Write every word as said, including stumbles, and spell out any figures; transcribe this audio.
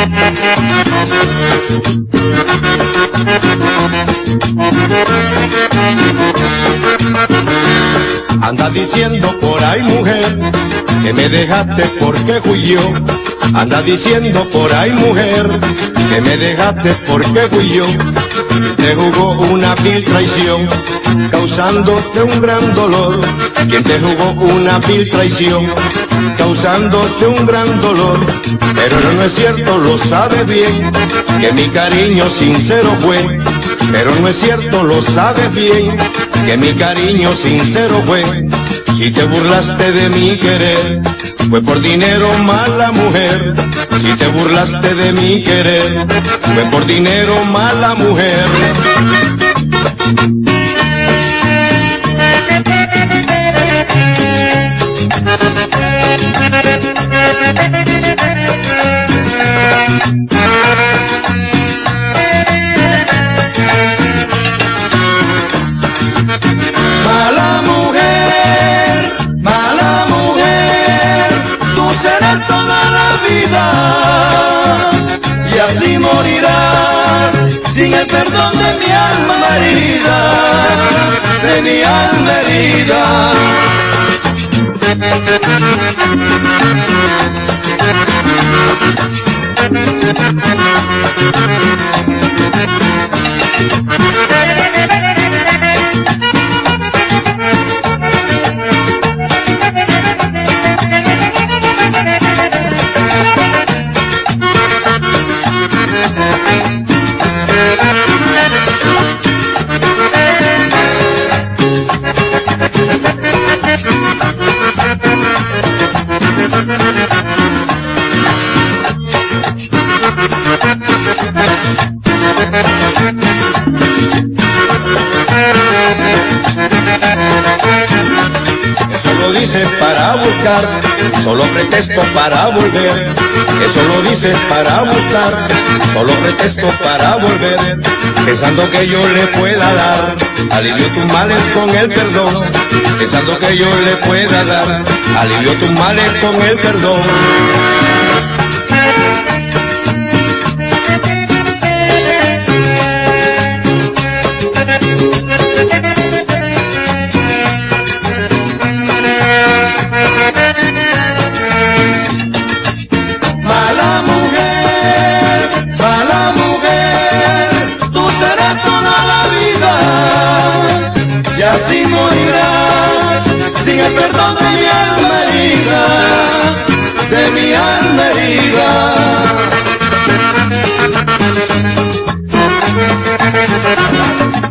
Anda diciendo por ahí, mujer, que me dejaste porque fui yo. Anda diciendo por ahí, mujer, que me dejaste porque fui yo. Te jugó una vil traición, causándote un gran dolor. Quien te jugó una vil traición, causándote un gran dolor. Pero no es cierto, lo sabes bien, que mi cariño sincero fue. Pero no es cierto, lo sabes bien, que mi cariño sincero fue. Si te burlaste de mi querer, fue por dinero, mala mujer. Si te burlaste de mi querer, fue por dinero, mala mujer. Mala mujer, mala mujer, tú serás toda la vida y así morirás sin el perdón de mi alma herida, de mi alma herida. Eso lo dices para buscar, solo pretexto para volver. Eso lo dices para buscar, solo pretexto para volver. Pensando que yo le pueda dar alivio tus males con el perdón. Pensando que yo le pueda dar alivio tus males con el perdón. Mala mujer, mala mujer, tú serás toda la vida y así morirás sin el perdón de mi alma herida, de mi alma herida.